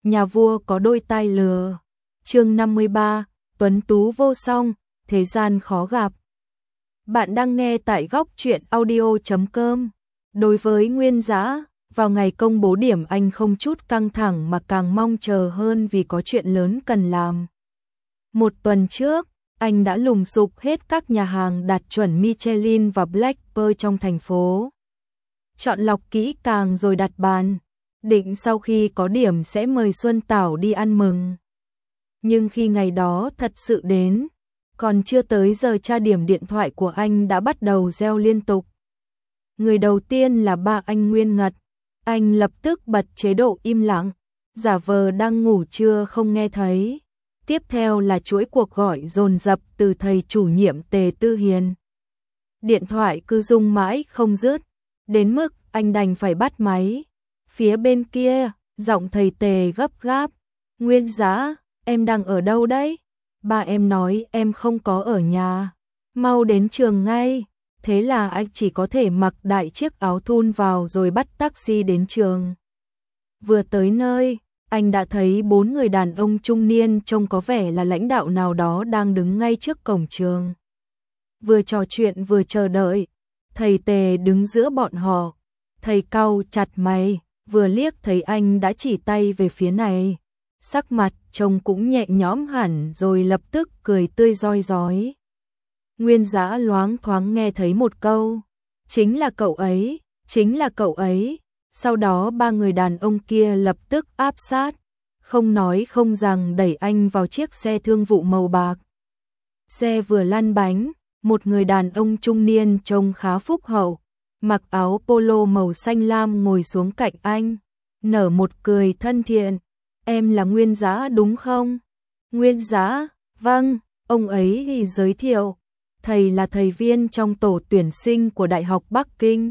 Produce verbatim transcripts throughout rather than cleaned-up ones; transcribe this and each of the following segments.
nhà vua có đôi tai lừa. Chương năm mươi ba, tuấn tú vô song, thế gian khó gặp. Bạn đang nghe tại góc truyện audio chấm com. Đối với Nguyên Dã, vào ngày công bố điểm anh không chút căng thẳng mà càng mong chờ hơn vì có chuyện lớn cần làm. Một tuần trước, anh đã lùng sục hết các nhà hàng đạt chuẩn Michelin và Black Pearl trong thành phố. Chọn lọc kỹ càng rồi đặt bàn, định sau khi có điểm sẽ mời Xuân Tảo đi ăn mừng. Nhưng khi ngày đó thật sự đến, còn chưa tới giờ tra điểm điện thoại của anh đã bắt đầu reo liên tục. Người đầu tiên là ba anh Nguyên Ngật, anh lập tức bật chế độ im lặng, giả vờ đang ngủ trưa không nghe thấy. Tiếp theo là chuỗi cuộc gọi dồn dập từ thầy chủ nhiệm Tề Tư Hiền. Điện thoại cứ rung mãi không dứt, đến mức anh đành phải bắt máy. Phía bên kia, giọng thầy Tề gấp gáp. Nguyên Dã, em đang ở đâu đấy? Ba em nói em không có ở nhà. Mau đến trường ngay. Thế là anh chỉ có thể mặc đại chiếc áo thun vào rồi bắt taxi đến trường. Vừa tới nơi, anh đã thấy bốn người đàn ông trung niên trông có vẻ là lãnh đạo nào đó đang đứng ngay trước cổng trường. Vừa trò chuyện vừa chờ đợi, thầy Tề đứng giữa bọn họ. Thầy cau chặt mày, vừa liếc thấy anh đã chỉ tay về phía này. Sắc mặt trông cũng nhẹ nhõm hẳn rồi lập tức cười tươi rói rói. Nguyên Dã loáng thoáng nghe thấy một câu, chính là cậu ấy, chính là cậu ấy. Sau đó ba người đàn ông kia lập tức áp sát, không nói không rằng đẩy anh vào chiếc xe thương vụ màu bạc. Xe vừa lăn bánh, một người đàn ông trung niên trông khá phúc hậu, mặc áo polo màu xanh lam ngồi xuống cạnh anh, nở một cười thân thiện. Em là Nguyên Dã đúng không? Nguyên Dã, vâng, ông ấy thì giới thiệu. Thầy là thầy Viên trong tổ tuyển sinh của Đại học Bắc Kinh.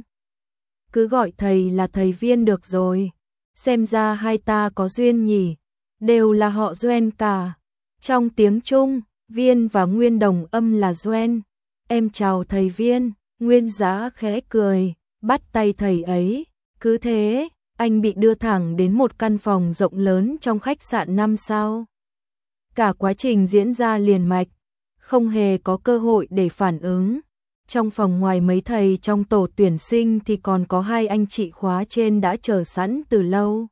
Cứ gọi thầy là thầy Viên được rồi. Xem ra hai ta có duyên nhỉ, đều là họ Doan cả. Trong tiếng Trung, Viên và Nguyên đồng âm là Doan. Em chào thầy Viên. Nguyên Dã khẽ cười, bắt tay thầy ấy. Cứ thế, anh bị đưa thẳng đến một căn phòng rộng lớn trong khách sạn năm sao. Cả quá trình diễn ra liền mạch, không hề có cơ hội để phản ứng. Trong phòng ngoài mấy thầy trong tổ tuyển sinh thì còn có hai anh chị khóa trên đã chờ sẵn từ lâu.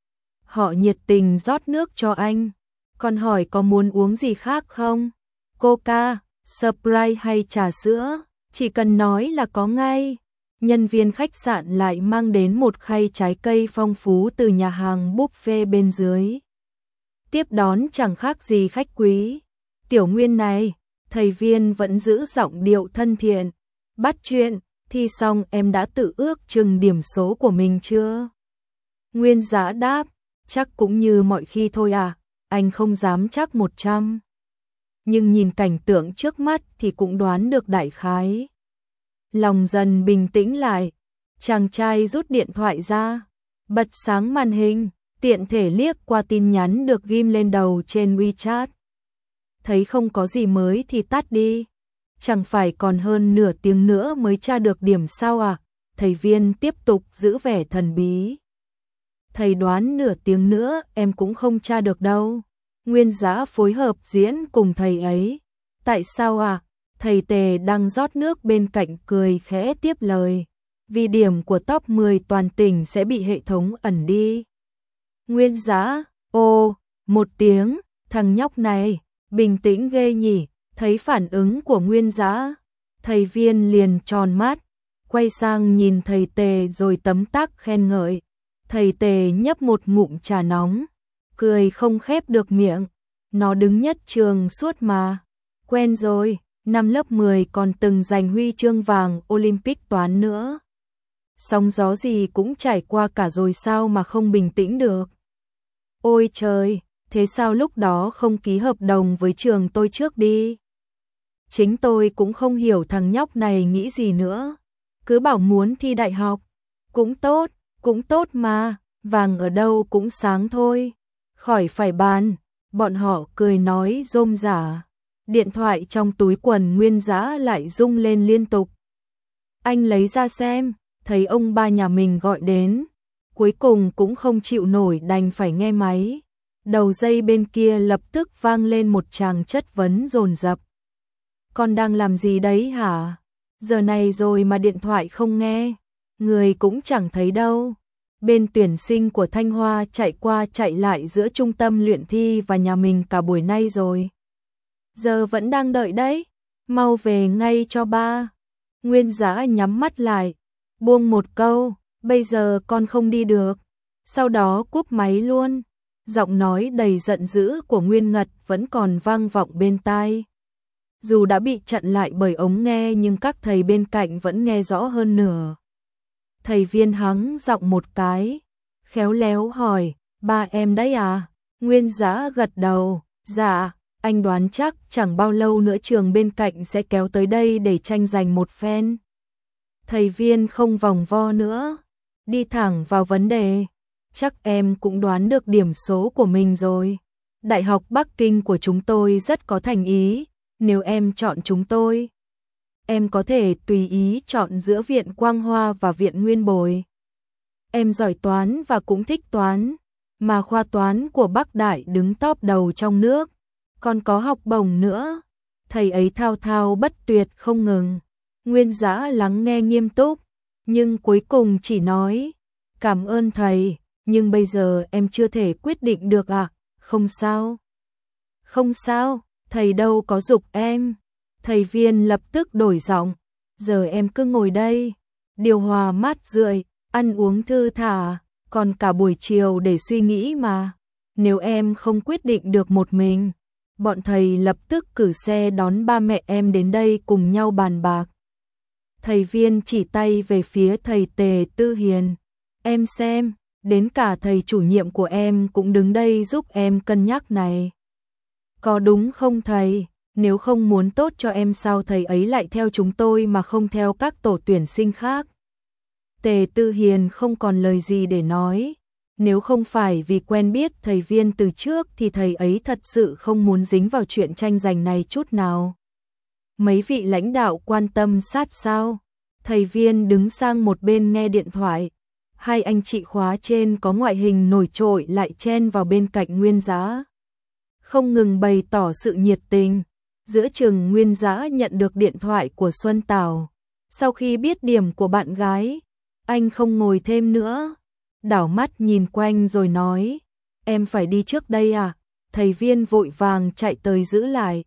Họ nhiệt tình rót nước cho anh, còn hỏi có muốn uống gì khác không? Coca, Sprite hay trà sữa, chỉ cần nói là có ngay. Nhân viên khách sạn lại mang đến một khay trái cây phong phú từ nhà hàng buffet bên dưới. Tiếp đón chẳng khác gì khách quý. Tiểu Nguyên này, thầy Viên vẫn giữ giọng điệu thân thiện. Bắt chuyện, thi xong em đã tự ước chừng điểm số của mình chưa? Nguyên Dã đáp, chắc cũng như mọi khi thôi à, anh không dám chắc một trăm. Nhưng nhìn cảnh tượng trước mắt thì cũng đoán được đại khái. Lòng dần bình tĩnh lại, chàng trai rút điện thoại ra, bật sáng màn hình, tiện thể liếc qua tin nhắn được ghim lên đầu trên WeChat. Thấy không có gì mới thì tắt đi. Chẳng phải còn hơn nửa tiếng nữa mới tra được điểm sao à? Thầy Viên tiếp tục giữ vẻ thần bí. Thầy đoán nửa tiếng nữa em cũng không tra được đâu. Nguyên Dã phối hợp diễn cùng thầy ấy. Tại sao à? Thầy Tề đang rót nước bên cạnh cười khẽ tiếp lời. Vì điểm của top mười toàn tỉnh sẽ bị hệ thống ẩn đi. Nguyên Dã, ô, một tiếng, thằng nhóc này, bình tĩnh ghê nhỉ. Thấy phản ứng của Nguyên Dã, thầy Viên liền tròn mắt, quay sang nhìn thầy Tề rồi tấm tắc khen ngợi. Thầy Tề nhấp một ngụm trà nóng, cười không khép được miệng. Nó đứng nhất trường suốt mà. Quen rồi, năm lớp mười còn từng giành huy chương vàng Olympic toán nữa. Sóng gió gì cũng trải qua cả rồi sao mà không bình tĩnh được. Ôi trời, thế sao lúc đó không ký hợp đồng với trường tôi trước đi? Chính tôi cũng không hiểu thằng nhóc này nghĩ gì nữa. Cứ bảo muốn thi đại học. Cũng tốt, cũng tốt mà, vàng ở đâu cũng sáng thôi. Khỏi phải bàn, bọn họ cười nói rôm rả. Điện thoại trong túi quần Nguyên Dã lại rung lên liên tục. Anh lấy ra xem, thấy ông ba nhà mình gọi đến. Cuối cùng cũng không chịu nổi đành phải nghe máy. Đầu dây bên kia lập tức vang lên một tràng chất vấn dồn dập. Con đang làm gì đấy hả? Giờ này rồi mà điện thoại không nghe, người cũng chẳng thấy đâu. Bên tuyển sinh của Thanh Hoa chạy qua chạy lại giữa trung tâm luyện thi và nhà mình cả buổi nay rồi. Giờ vẫn đang đợi đấy, mau về ngay cho ba. Nguyên Dã nhắm mắt lại, buông một câu, bây giờ con không đi được. Sau đó cúp máy luôn. Giọng nói đầy giận dữ của Nguyên Ngật vẫn còn vang vọng bên tai. Dù đã bị chặn lại bởi ống nghe nhưng các thầy bên cạnh vẫn nghe rõ hơn nửa. Thầy Viên hắng giọng một cái, khéo léo hỏi, ba em đấy à? Nguyên Dã gật đầu, dạ, anh đoán chắc chẳng bao lâu nữa trường bên cạnh sẽ kéo tới đây để tranh giành một phen. Thầy Viên không vòng vo nữa, đi thẳng vào vấn đề. Chắc em cũng đoán được điểm số của mình rồi. Đại học Bắc Kinh của chúng tôi rất có thành ý, nếu em chọn chúng tôi, em có thể tùy ý chọn giữa Viện Quang Hoa và Viện Nguyên Bồi. Em giỏi toán và cũng thích toán, mà khoa toán của Bắc Đại đứng top đầu trong nước, còn có học bổng nữa. Thầy ấy thao thao bất tuyệt không ngừng. Nguyên Dã lắng nghe nghiêm túc, nhưng cuối cùng chỉ nói, cảm ơn thầy, nhưng bây giờ em chưa thể quyết định được ạ. À? Không sao. Không sao, thầy đâu có giục em. Thầy Viên lập tức đổi giọng, giờ em cứ ngồi đây, điều hòa mát rượi, ăn uống thư thả, còn cả buổi chiều để suy nghĩ mà. Nếu em không quyết định được một mình, bọn thầy lập tức cử xe đón ba mẹ em đến đây cùng nhau bàn bạc. Thầy Viên chỉ tay về phía thầy Tề Tư Hiền, em xem, đến cả thầy chủ nhiệm của em cũng đứng đây giúp em cân nhắc này. Có đúng không thầy? Nếu không muốn tốt cho em sao thầy ấy lại theo chúng tôi mà không theo các tổ tuyển sinh khác? Tề Tư Hiền không còn lời gì để nói. Nếu không phải vì quen biết thầy Viên từ trước thì thầy ấy thật sự không muốn dính vào chuyện tranh giành này chút nào. Mấy vị lãnh đạo quan tâm sát sao? Thầy Viên đứng sang một bên nghe điện thoại. Hai anh chị khóa trên có ngoại hình nổi trội lại chen vào bên cạnh Nguyên Dã, không ngừng bày tỏ sự nhiệt tình. Giữa chừng Nguyên Dã nhận được điện thoại của Xuân Tảo. Sau khi biết điểm của bạn gái, anh không ngồi thêm nữa, đảo mắt nhìn quanh rồi nói, em phải đi trước đây à? Thầy Viên vội vàng chạy tới giữ lại.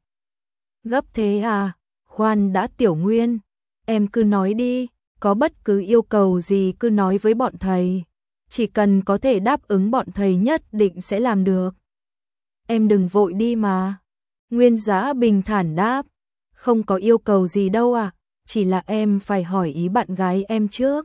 Gấp thế à? Khoan đã Tiểu Nguyên, em cứ nói đi, có bất cứ yêu cầu gì cứ nói với bọn thầy, chỉ cần có thể đáp ứng bọn thầy nhất định sẽ làm được. Em đừng vội đi mà. Nguyên Dã bình thản đáp, không có yêu cầu gì đâu à, chỉ là em phải hỏi ý bạn gái em trước.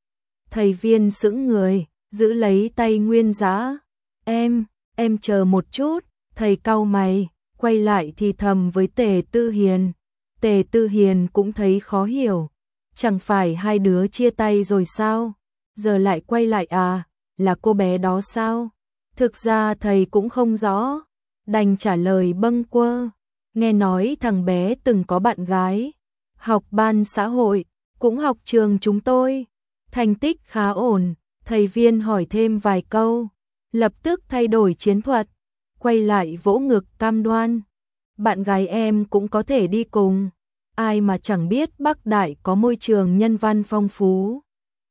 Thầy Viên sững người, giữ lấy tay Nguyên Dã, em, em chờ một chút. Thầy cau mày, quay lại thì thầm với Tề Tư Hiền. Tề Tư Hiền cũng thấy khó hiểu, chẳng phải hai đứa chia tay rồi sao, giờ lại quay lại à, là cô bé đó sao? Thực ra thầy cũng không rõ, đành trả lời bâng quơ, nghe nói thằng bé từng có bạn gái, học ban xã hội, cũng học trường chúng tôi, thành tích khá ổn. Thầy Viên hỏi thêm vài câu, lập tức thay đổi chiến thuật, quay lại vỗ ngực cam đoan, bạn gái em cũng có thể đi cùng. Ai mà chẳng biết Bắc Đại có môi trường nhân văn phong phú,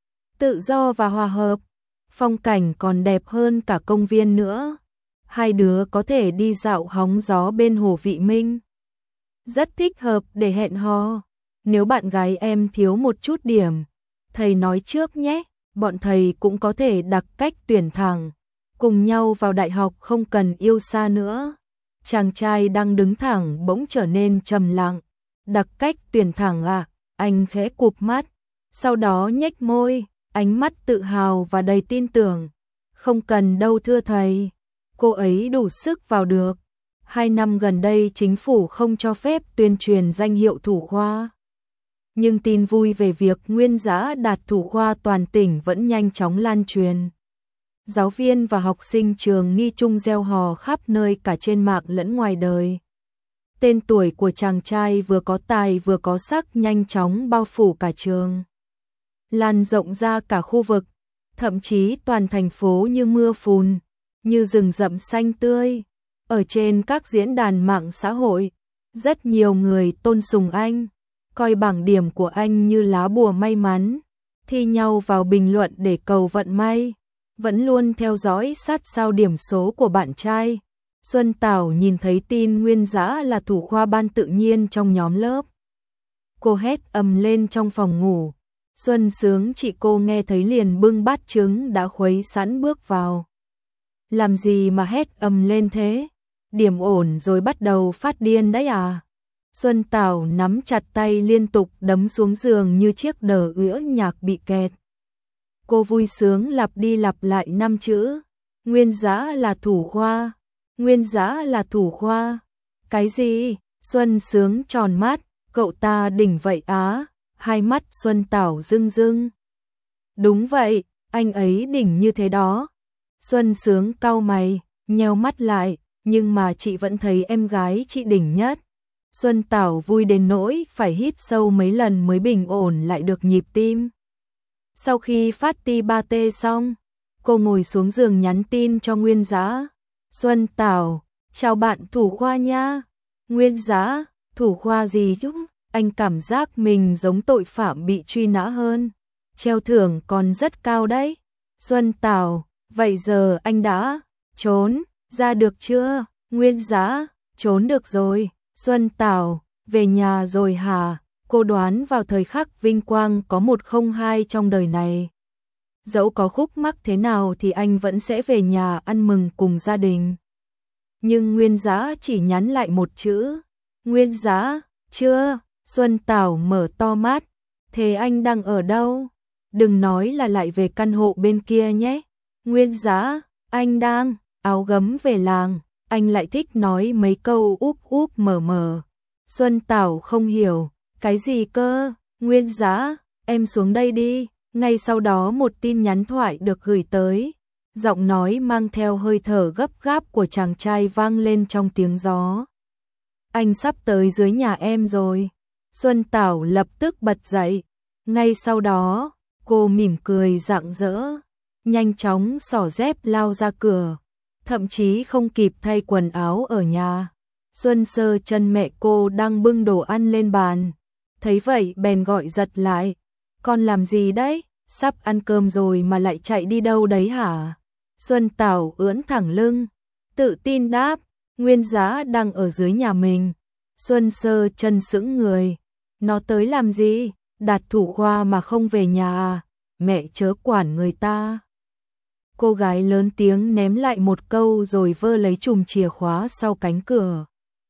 tự do và hòa hợp, phong cảnh còn đẹp hơn cả công viên nữa. Hai đứa có thể đi dạo hóng gió bên hồ Vị Minh, rất thích hợp để hẹn hò. Nếu bạn gái em thiếu một chút điểm, thầy nói trước nhé, bọn thầy cũng có thể đặt cách tuyển thẳng, cùng nhau vào đại học không cần yêu xa nữa. Chàng trai đang đứng thẳng bỗng trở nên trầm lặng. Đặc cách tuyển thẳng à? Anh khẽ cụp mắt, sau đó nhếch môi, ánh mắt tự hào và đầy tin tưởng. Không cần đâu thưa thầy, cô ấy đủ sức vào được. Hai năm gần đây chính phủ không cho phép tuyên truyền danh hiệu thủ khoa. Nhưng tin vui về việc Nguyên Dã đạt thủ khoa toàn tỉnh vẫn nhanh chóng lan truyền. Giáo viên và học sinh trường Nghi Trung reo hò khắp nơi cả trên mạng lẫn ngoài đời. Tên tuổi của chàng trai vừa có tài vừa có sắc nhanh chóng bao phủ cả trường, lan rộng ra cả khu vực, thậm chí toàn thành phố như mưa phùn. như rừng rậm xanh tươi. Ở trên các diễn đàn mạng xã hội, rất nhiều người tôn sùng anh, coi bảng điểm của anh như lá bùa may mắn, thi nhau vào bình luận để cầu vận may, vẫn luôn theo dõi sát sao điểm số của bạn trai. Xuân Tảo nhìn thấy tin Nguyên Dã là thủ khoa ban tự nhiên trong nhóm lớp. Cô hét ầm lên trong phòng ngủ. Xuân Sướng chị cô nghe thấy liền bưng bát trứng đã khuấy sẵn bước vào. Làm gì mà hét ầm lên thế? Điểm ổn rồi bắt đầu phát điên đấy à? Xuân Tảo nắm chặt tay liên tục đấm xuống giường như chiếc đờ ứa nhạc bị kẹt. Cô vui sướng lặp đi lặp lại năm chữ. Nguyên Dã là thủ khoa. Nguyên Dã là thủ khoa. Cái gì? Xuân Sướng tròn mắt. Cậu ta đỉnh vậy á? Hai mắt Xuân Tảo rưng rưng. Đúng vậy, anh ấy đỉnh như thế đó. Xuân Sướng cau mày, nheo mắt lại, nhưng mà chị vẫn thấy em gái chị đỉnh nhất. Xuân Tảo vui đến nỗi phải hít sâu mấy lần mới bình ổn lại được nhịp tim. Sau khi phát ti ba tê xong, cô ngồi xuống giường nhắn tin cho Nguyên Dã. Xuân Tảo, chào bạn thủ khoa nha. Nguyên Dã, thủ khoa gì chứ? Anh cảm giác mình giống tội phạm bị truy nã hơn. Treo thưởng còn rất cao đấy. Xuân Tảo, vậy giờ anh đã trốn ra được chưa? Nguyên Dã, trốn được rồi. Xuân Tảo, về nhà rồi hả? Cô đoán vào thời khắc vinh quang có một không hai trong đời này. Dẫu có khúc mắc thế nào thì anh vẫn sẽ về nhà ăn mừng cùng gia đình. Nhưng Nguyên Dã chỉ nhắn lại một chữ. Nguyên Dã, chưa? Xuân Tảo mở to mắt. Thế anh đang ở đâu? Đừng nói là lại về căn hộ bên kia nhé. Nguyên Dã, anh đang áo gấm về làng. Anh lại thích nói mấy câu úp úp mở mở. Xuân Tảo không hiểu. Cái gì cơ? Nguyên Dã, em xuống đây đi. Ngay sau đó một tin nhắn thoại được gửi tới. Giọng nói mang theo hơi thở gấp gáp của chàng trai vang lên trong tiếng gió. Anh sắp tới dưới nhà em rồi. Xuân Tảo lập tức bật dậy. Ngay sau đó, cô mỉm cười rạng rỡ, nhanh chóng xỏ dép lao ra cửa, thậm chí không kịp thay quần áo ở nhà. Xuân Sơ chân mẹ cô đang bưng đồ ăn lên bàn, thấy vậy bèn gọi giật lại. Con làm gì đấy? Sắp ăn cơm rồi mà lại chạy đi đâu đấy hả? Xuân Tảo ưỡn thẳng lưng, tự tin đáp, Nguyên Dã đang ở dưới nhà mình. Xuân Sơ chân sững người. Nó tới làm gì? Đạt thủ khoa mà không về nhà à? Mẹ chớ quản người ta. Cô gái lớn tiếng ném lại một câu rồi vơ lấy chùm chìa khóa sau cánh cửa.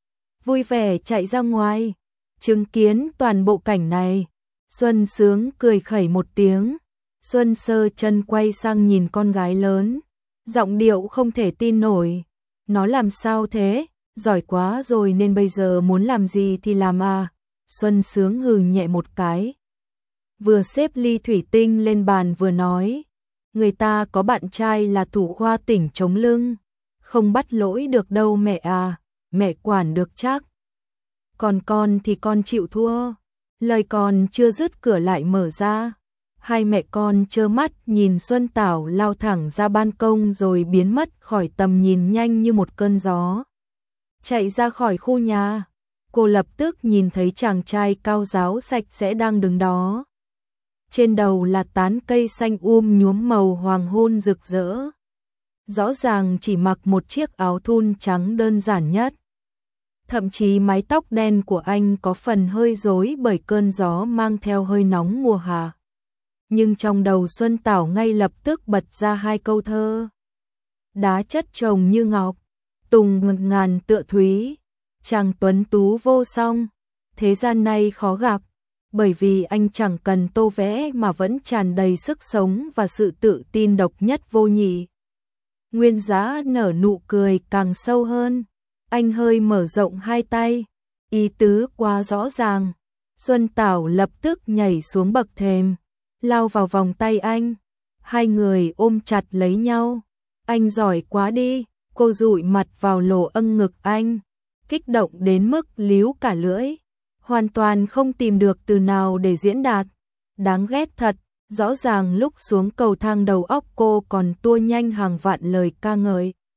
Vui vẻ chạy ra ngoài. Chứng kiến toàn bộ cảnh này, Xuân Sướng cười khẩy một tiếng. Xuân Sơ chân quay sang nhìn con gái lớn, giọng điệu không thể tin nổi. Nó làm sao thế? Giỏi quá rồi nên bây giờ muốn làm gì thì làm à? Xuân Sướng hừ nhẹ một cái. Vừa xếp ly thủy tinh lên bàn vừa nói. Người ta có bạn trai là thủ khoa tỉnh chống lưng. Không bắt lỗi được đâu mẹ à. Mẹ quản được chắc. Còn con thì con chịu thua. Lời con chưa dứt cửa lại mở ra. Hai mẹ con trơ mắt nhìn Xuân Tảo lao thẳng ra ban công rồi biến mất khỏi tầm nhìn nhanh như một cơn gió. Chạy ra khỏi khu nhà, cô lập tức nhìn thấy chàng trai cao ráo sạch sẽ đang đứng đó. Trên đầu là tán cây xanh um nhuốm màu hoàng hôn rực rỡ. Rõ ràng chỉ mặc một chiếc áo thun trắng đơn giản nhất. Thậm chí mái tóc đen của anh có phần hơi rối bởi cơn gió mang theo hơi nóng mùa hạ. Nhưng trong đầu Xuân Tảo ngay lập tức bật ra hai câu thơ. Đá chất chồng như ngọc, tùng ngực ngàn tựa thúy, chàng tuấn tú vô song, thế gian này khó gặp, bởi vì anh chẳng cần tô vẽ mà vẫn tràn đầy sức sống và sự tự tin độc nhất vô nhị. Nguyên Dã nở nụ cười càng sâu hơn, anh hơi mở rộng hai tay, ý tứ quá rõ ràng. Xuân Tảo lập tức nhảy xuống bậc thềm, lao vào vòng tay anh, hai người ôm chặt lấy nhau. Anh giỏi quá đi, cô dụi mặt vào lỗ âng ngực anh, kích động đến mức líu cả lưỡi, hoàn toàn không tìm được từ nào để diễn đạt. Đáng ghét thật, rõ ràng lúc xuống cầu thang đầu óc cô còn tua nhanh hàng vạn lời ca ngợi.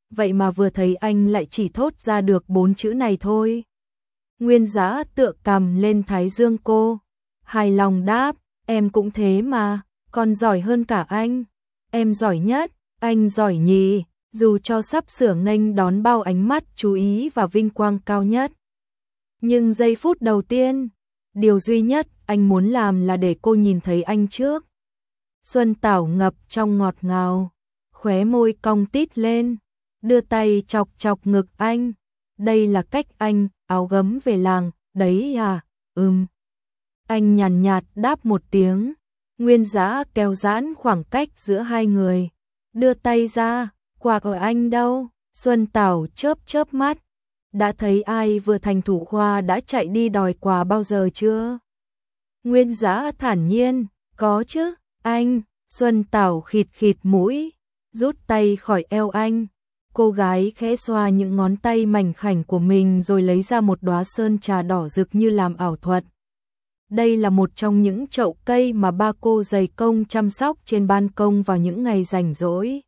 vậy mà vừa thấy anh lại chỉ thốt ra được bốn chữ này thôi. Nguyên Dã tựa cằm lên thái dương cô, hài lòng đáp, em cũng thế mà, còn giỏi hơn cả anh. Em giỏi nhất, anh giỏi nhì, dù cho sắp sửa nghênh đón bao ánh mắt chú ý và vinh quang cao nhất. Nhưng giây phút đầu tiên, điều duy nhất anh muốn làm là để cô nhìn thấy anh trước. Xuân Tảo ngập trong ngọt ngào, khóe môi cong tít lên, đưa tay chọc chọc ngực anh. Đây là cách anh áo gấm về làng, đấy à, ừm. Anh nhàn nhạt đáp một tiếng, Nguyên Dã kéo giãn khoảng cách giữa hai người, đưa tay ra, quà của anh đâu? Xuân Tảo chớp chớp mắt, đã thấy ai vừa thành thủ khoa đã chạy đi đòi quà bao giờ chưa? Nguyên Dã thản nhiên, có chứ, anh. Xuân Tảo khịt khịt mũi, rút tay khỏi eo anh. Cô gái khẽ xoa những ngón tay mảnh khảnh của mình rồi lấy ra một đóa sơn trà đỏ rực như làm ảo thuật. Đây là một trong những chậu cây mà ba cô dày công chăm sóc trên ban công vào những ngày rảnh rỗi.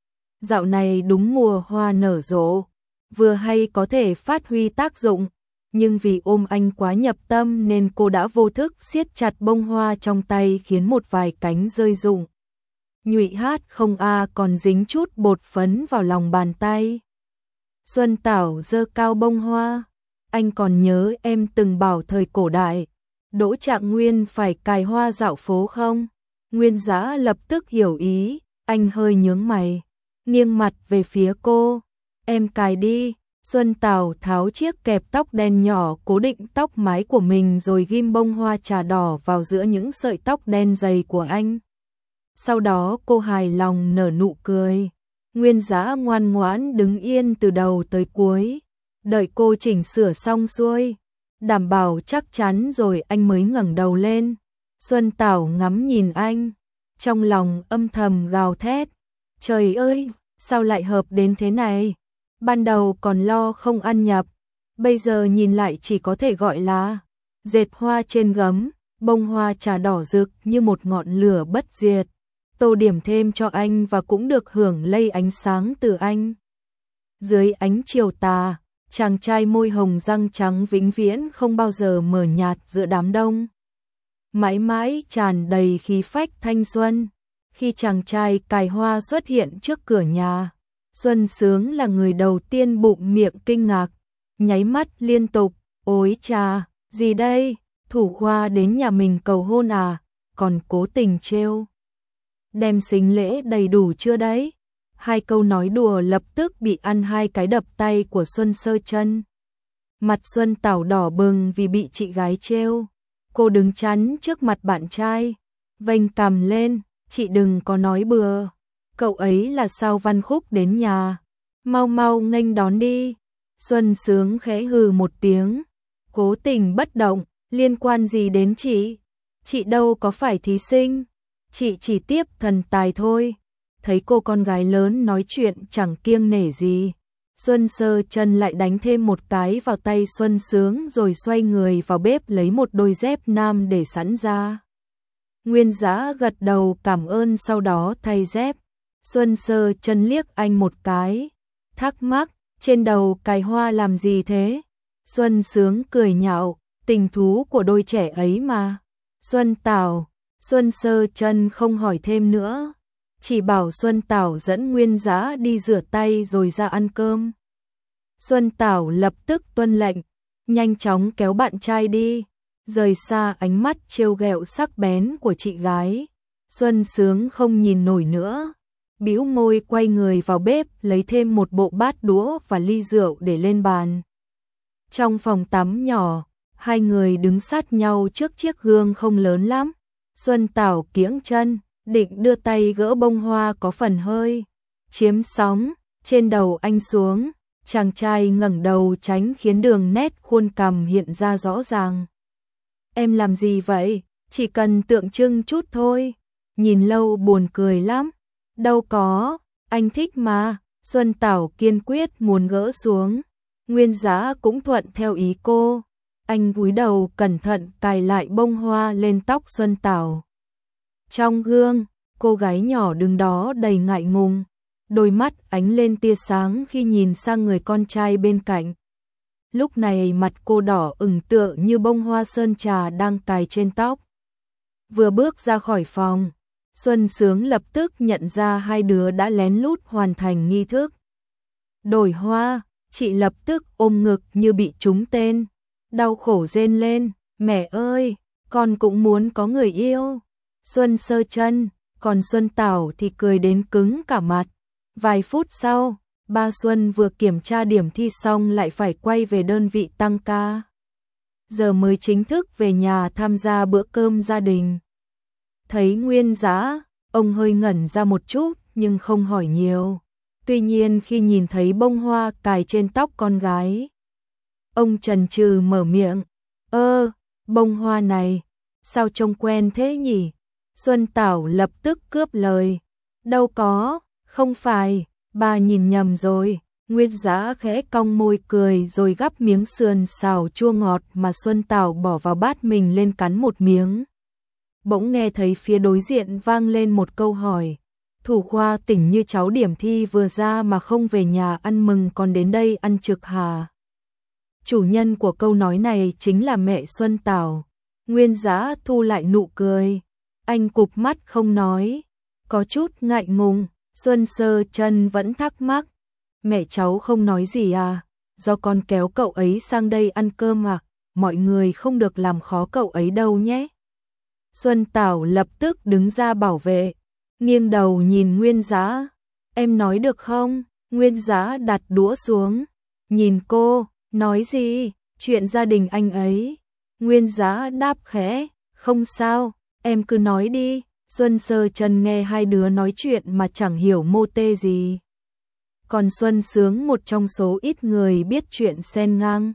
Dạo này đúng mùa hoa nở rộ, vừa hay có thể phát huy tác dụng, nhưng vì ôm anh quá nhập tâm nên cô đã vô thức siết chặt bông hoa trong tay khiến một vài cánh rơi rụng. Nhụy hát không a còn dính chút bột phấn vào lòng bàn tay. Xuân Tảo giơ cao bông hoa, anh còn nhớ em từng bảo thời cổ đại, Đỗ Trạng Nguyên phải cài hoa dạo phố không? Nguyên Dã lập tức hiểu ý, anh hơi nhướng mày, nghiêng mặt về phía cô. Em cài đi. Xuân Tảo tháo chiếc kẹp tóc đen nhỏ cố định tóc mái của mình rồi ghim bông hoa trà đỏ vào giữa những sợi tóc đen dày của anh. Sau đó cô hài lòng nở nụ cười. Nguyên Dã ngoan ngoãn đứng yên từ đầu tới cuối, đợi cô chỉnh sửa xong xuôi, đảm bảo chắc chắn rồi anh mới ngẩng đầu lên. Xuân Tảo ngắm nhìn anh, trong lòng âm thầm gào thét. Trời ơi, sao lại hợp đến thế này? Ban đầu còn lo không ăn nhập, bây giờ nhìn lại chỉ có thể gọi là dệt hoa trên gấm, bông hoa trà đỏ rực như một ngọn lửa bất diệt. Tô điểm thêm cho anh và cũng được hưởng lây ánh sáng từ anh. Dưới ánh chiều tà, chàng trai môi hồng răng trắng vĩnh viễn không bao giờ mờ nhạt giữa đám đông. Mãi mãi tràn đầy khí phách thanh xuân. Khi chàng trai cài hoa xuất hiện trước cửa nhà, Xuân Sướng là người đầu tiên bụng miệng kinh ngạc, nháy mắt liên tục, ôi chà, gì đây, thủ khoa đến nhà mình cầu hôn à, còn cố tình trêu. Đem sính lễ đầy đủ chưa đấy? Hai câu nói đùa lập tức bị ăn hai cái đập tay của Xuân Sơ Chân. Mặt Xuân Tảo đỏ bừng vì bị chị gái trêu. Cô đứng chắn trước mặt bạn trai, vênh cằm lên, chị đừng có nói bừa. Cậu ấy là sao Văn Khúc đến nhà, mau mau nghênh đón đi. Xuân Sướng khẽ hừ một tiếng, cố tình bất động, liên quan gì đến chị? Chị đâu có phải thí sinh, chị chỉ tiếp thần tài thôi. Thấy cô con gái lớn nói chuyện chẳng kiêng nể gì, Xuân Sơ Chân lại đánh thêm một cái vào tay Xuân Sướng rồi xoay người vào bếp lấy một đôi dép nam để sẵn ra. Nguyên Dã gật đầu cảm ơn sau đó thay dép. Xuân Sơ Chân liếc anh một cái, thắc mắc, trên đầu cài hoa làm gì thế? Xuân Sướng cười nhạo, tình thú của đôi trẻ ấy mà. Xuân Tảo, Xuân Sơ Chân không hỏi thêm nữa, chỉ bảo Xuân Tảo dẫn Nguyên Dã đi rửa tay rồi ra ăn cơm. Xuân Tảo lập tức tuân lệnh, nhanh chóng kéo bạn trai đi, rời xa ánh mắt trêu ghẹo sắc bén của chị gái. Xuân Sướng không nhìn nổi nữa, bĩu môi quay người vào bếp lấy thêm một bộ bát đũa và ly rượu để lên bàn. Trong phòng tắm nhỏ, hai người đứng sát nhau trước chiếc gương không lớn lắm. Xuân Tảo kiễng chân, định đưa tay gỡ bông hoa có phần hơi chiếm sóng trên đầu anh xuống. Chàng trai ngẩng đầu tránh khiến đường nét khuôn cằm hiện ra rõ ràng. Em làm gì vậy? Chỉ cần tượng trưng chút thôi. Nhìn lâu buồn cười lắm. Đâu có, anh thích mà. Xuân Tảo kiên quyết muốn gỡ xuống. Nguyên Dã cũng thuận theo ý cô. Anh cúi đầu cẩn thận cài lại bông hoa lên tóc Xuân Tảo. Trong gương, cô gái nhỏ đứng đó đầy ngại ngùng, đôi mắt ánh lên tia sáng khi nhìn sang người con trai bên cạnh. Lúc này mặt cô đỏ ửng tựa như bông hoa sơn trà đang cài trên tóc. Vừa bước ra khỏi phòng, Xuân Sướng lập tức nhận ra hai đứa đã lén lút hoàn thành nghi thức đổi hoa. Chị lập tức ôm ngực như bị trúng tên, đau khổ rên lên, mẹ ơi, con cũng muốn có người yêu. Xuân Sơ Chân, còn Xuân Tảo thì cười đến cứng cả mặt. Vài phút sau, ba Xuân vừa kiểm tra điểm thi xong lại phải quay về đơn vị tăng ca. Giờ mới chính thức về nhà tham gia bữa cơm gia đình. Thấy Nguyên Dã, ông hơi ngẩn ra một chút nhưng không hỏi nhiều. Tuy nhiên khi nhìn thấy bông hoa cài trên tóc con gái, ông chần chừ mở miệng, ơ, bông hoa này, sao trông quen thế nhỉ? Xuân Tảo lập tức cướp lời, đâu có, không phải, bà nhìn nhầm rồi. Nguyên Dã khẽ cong môi cười rồi gắp miếng sườn xào chua ngọt mà Xuân Tảo bỏ vào bát mình lên cắn một miếng. Bỗng nghe thấy phía đối diện vang lên một câu hỏi. Thủ khoa tỉnh như cháu điểm thi vừa ra mà không về nhà ăn mừng còn đến đây ăn trực hà? Chủ nhân của câu nói này chính là mẹ Xuân Tảo. Nguyên Dã thu lại nụ cười. Anh cụp mắt không nói. Có chút ngại ngùng, Xuân Sơ Chân vẫn thắc mắc. Mẹ cháu không nói gì à? Do con kéo cậu ấy sang đây ăn cơm à? Mọi người không được làm khó cậu ấy đâu nhé. Xuân Tảo lập tức đứng ra bảo vệ. Nghiêng đầu nhìn Nguyên Dã, em nói được không? Nguyên Dã đặt đũa xuống, nhìn cô, nói gì? Chuyện gia đình anh ấy. Nguyên Dã đáp khẽ, không sao, em cứ nói đi. Xuân Sơ Chân nghe hai đứa nói chuyện mà chẳng hiểu mô tê gì. Còn Xuân Sướng một trong số ít người biết chuyện xen ngang.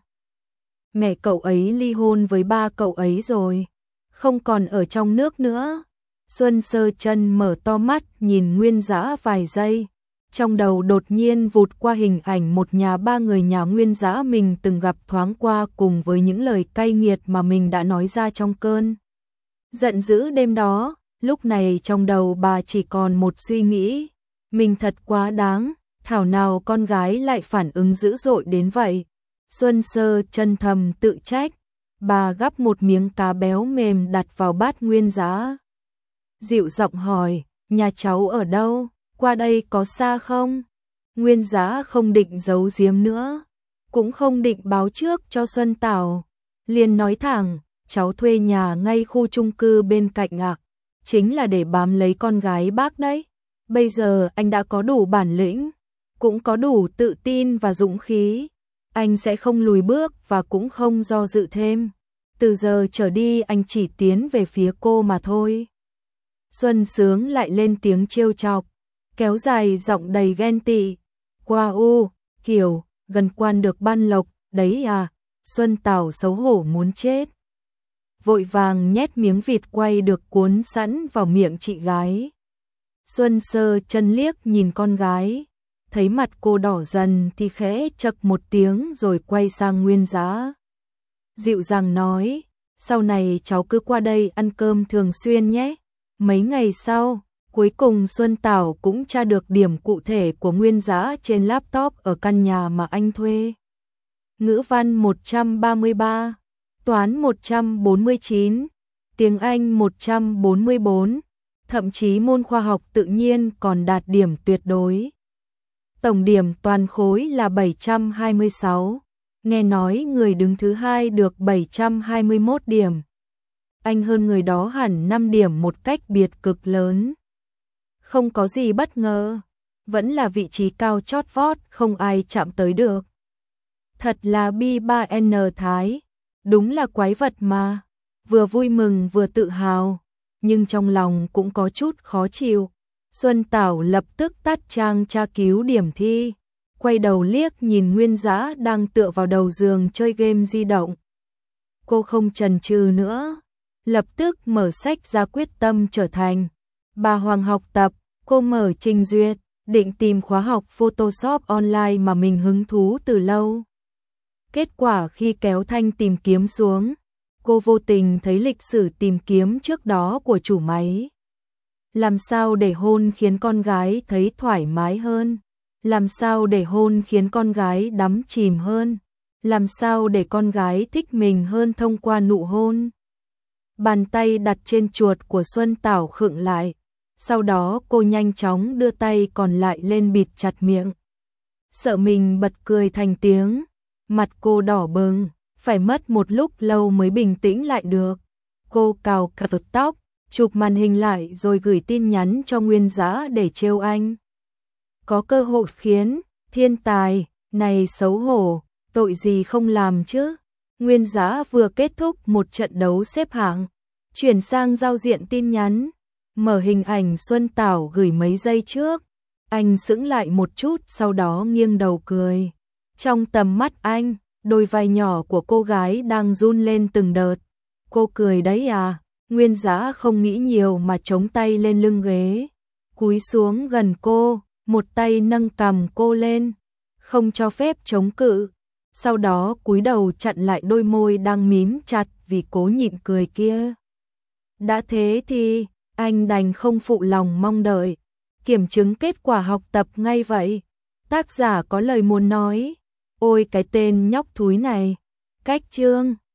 Mẹ cậu ấy ly hôn với ba cậu ấy rồi, không còn ở trong nước nữa. Xuân Sơ Chân mở to mắt nhìn Nguyên Dã vài giây, trong đầu đột nhiên vụt qua hình ảnh một nhà ba người nhà Nguyên Dã mình từng gặp thoáng qua cùng với những lời cay nghiệt mà mình đã nói ra trong cơn giận dữ đêm đó. Lúc này trong đầu bà chỉ còn một suy nghĩ, mình thật quá đáng, thảo nào con gái lại phản ứng dữ dội đến vậy. Xuân Sơ Chân thầm tự trách, bà gắp một miếng cá béo mềm đặt vào bát Nguyên Dã. Dịu giọng hỏi, nhà cháu ở đâu, qua đây có xa không? Nguyên Dã không định giấu giếm nữa, cũng không định báo trước cho Xuân Tảo, liền nói thẳng, cháu thuê nhà ngay khu chung cư bên cạnh ạ, chính là để bám lấy con gái bác đấy. Bây giờ anh đã có đủ bản lĩnh, cũng có đủ tự tin và dũng khí, anh sẽ không lùi bước và cũng không do dự thêm. Từ giờ trở đi anh chỉ tiến về phía cô mà thôi. Xuân Sướng lại lên tiếng trêu chọc, kéo dài giọng đầy ghen tị. Qua u, kiểu, gần quan được ban lộc, đấy à. Xuân Tảo xấu hổ muốn chết, vội vàng nhét miếng vịt quay được cuốn sẵn vào miệng chị gái. Xuân Sơ Chân liếc nhìn con gái, thấy mặt cô đỏ dần thì khẽ chậc một tiếng rồi quay sang Nguyên Dã. Dịu dàng nói, sau này cháu cứ qua đây ăn cơm thường xuyên nhé. Mấy ngày sau, cuối cùng Xuân Tảo cũng tra được điểm cụ thể của Nguyên Dã trên laptop ở căn nhà mà anh thuê. Ngữ văn một trăm ba mươi ba, toán một trăm bốn mươi chín, tiếng Anh một trăm bốn mươi bốn, thậm chí môn khoa học tự nhiên còn đạt điểm tuyệt đối. Tổng điểm toàn khối là bảy trăm hai mươi sáu, nghe nói người đứng thứ hai được bảy trăm hai mươi mốt điểm. Anh hơn người đó hẳn năm điểm một cách biệt cực lớn. Không có gì bất ngờ, vẫn là vị trí cao chót vót không ai chạm tới được. Thật là bi ba en Thái, đúng là quái vật mà, vừa vui mừng vừa tự hào, nhưng trong lòng cũng có chút khó chịu. Xuân Tảo lập tức tắt trang tra cứu điểm thi, quay đầu liếc nhìn Nguyên Dã đang tựa vào đầu giường chơi game di động. Cô không chần chừ nữa, lập tức mở sách ra quyết tâm trở thành bà hoàng học tập. Cô mở trình duyệt, định tìm khóa học Photoshop online mà mình hứng thú từ lâu. Kết quả khi kéo thanh tìm kiếm xuống, cô vô tình thấy lịch sử tìm kiếm trước đó của chủ máy. Làm sao để hôn khiến con gái thấy thoải mái hơn? Làm sao để hôn khiến con gái đắm chìm hơn? Làm sao để con gái thích mình hơn thông qua nụ hôn? Bàn tay đặt trên chuột của Xuân Tảo khựng lại. Sau đó cô nhanh chóng đưa tay còn lại lên bịt chặt miệng. Sợ mình bật cười thành tiếng. Mặt cô đỏ bừng, phải mất một lúc lâu mới bình tĩnh lại được. Cô cào cặp tóc, chụp màn hình lại rồi gửi tin nhắn cho Nguyên Dã để trêu anh. Có cơ hội khiến, thiên tài, này xấu hổ, tội gì không làm chứ. Nguyên Dã vừa kết thúc một trận đấu xếp hạng, chuyển sang giao diện tin nhắn, mở hình ảnh Xuân Tảo gửi mấy giây trước. Anh sững lại một chút sau đó nghiêng đầu cười. Trong tầm mắt anh, đôi vai nhỏ của cô gái đang run lên từng đợt. Cô cười đấy à? Nguyên Dã không nghĩ nhiều mà chống tay lên lưng ghế, cúi xuống gần cô, một tay nâng cằm cô lên, không cho phép chống cự. Sau đó cúi đầu chặn lại đôi môi đang mím chặt vì cố nhịn cười kia. Đã thế thì, anh đành không phụ lòng mong đợi, kiểm chứng kết quả học tập ngay vậy. Tác giả có lời muốn nói, ôi cái tên nhóc thúi này, cách chương.